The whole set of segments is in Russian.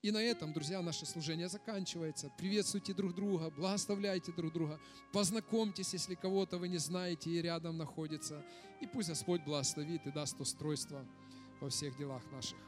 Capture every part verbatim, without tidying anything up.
И на этом, друзья, наше служение заканчивается. Приветствуйте друг друга, благословляйте друг друга, познакомьтесь, если кого-то вы не знаете и рядом находится. И пусть Господь благословит и даст устройство во всех делах наших.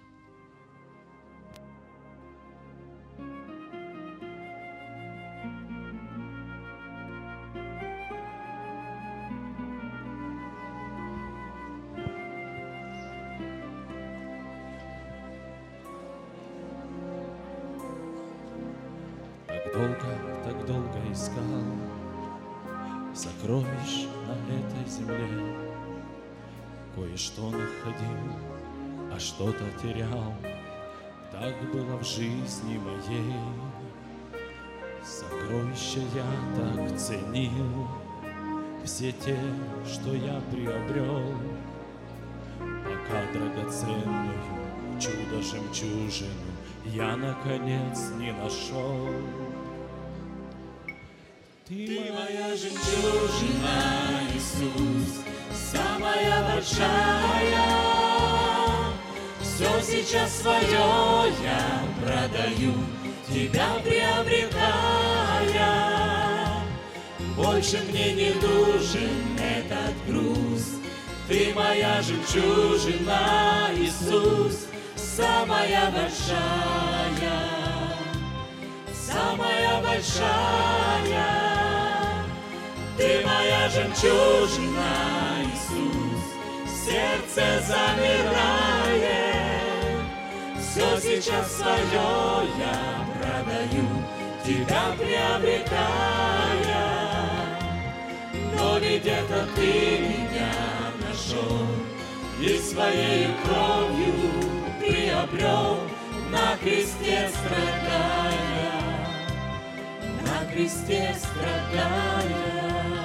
Долго, так долго искал сокровищ на этой земле. Кое-что находил, а что-то терял. Так было в жизни моей. Сокровища я так ценил, все те, что я приобрел, пока драгоценную чудо-жемчужину я, наконец, не нашел. Ты моя жемчужина, Иисус, самая большая. Все сейчас свое я продаю, Тебя приобретая. Больше мне не нужен этот груз. Ты моя жемчужина, Иисус, самая большая, самая большая. Ты моя жемчужина, Иисус, сердце замирает. Все сейчас свое я продаю, Тебя приобретая. Но ведь это Ты меня нашел и своей кровью приобрел, на кресте страдая, на кресте страдая.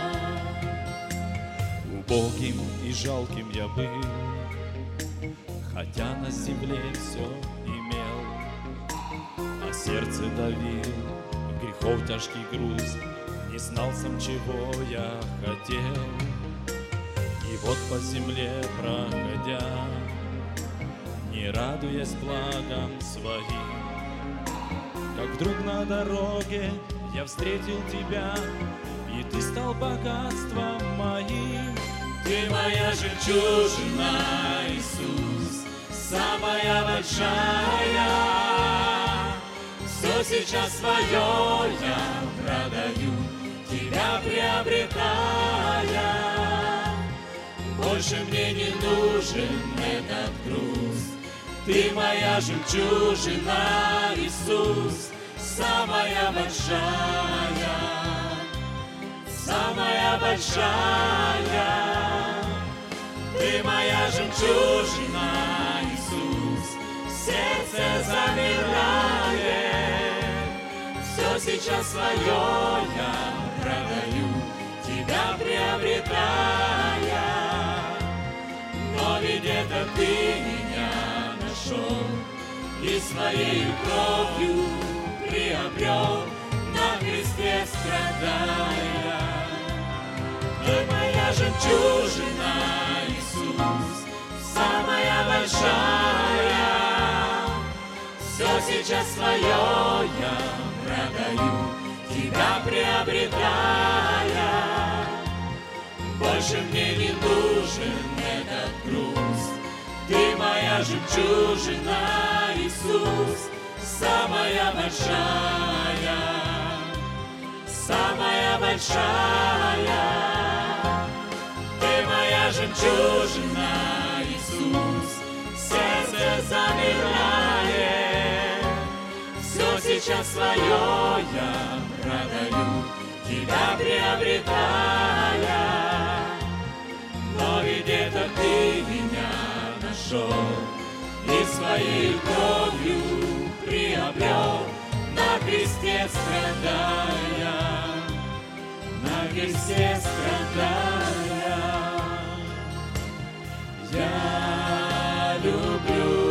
Убогим и жалким я был, хотя на земле все имел, а сердце давил грехов тяжкий груз, не знал сам, чего я хотел. И вот по земле проходя, не радуясь благам своим, как вдруг на дороге я встретил Тебя, и Ты стал богатством моим. Ты моя жемчужина, Иисус, самая большая. Все сейчас свое я продаю, Тебя приобретая. Больше мне не нужен этот груз. Ты моя жемчужина, Иисус, самая большая, самая большая. Ты моя жемчужина, Иисус, сердце замирает. Все сейчас свое я продаю, Тебя приобретая. Но ведь это Ты меня нашел и своей кровью приобрел, на кресте страдая. Ты моя жемчужина, Иисус, самая большая. Все сейчас свое я продаю, Тебя приобретая. Больше мне не нужен этот груз. Ты моя жемчужина, Иисус, самая большая, самая большая. Ты моя жемчужина, Иисус, сердце замирает. Все сейчас свое я продаю, Тебя приобретая. Но ведь это Ты меня нашел и своей кровью приобрел, на кресте страдая, на кресте страдая. Я люблю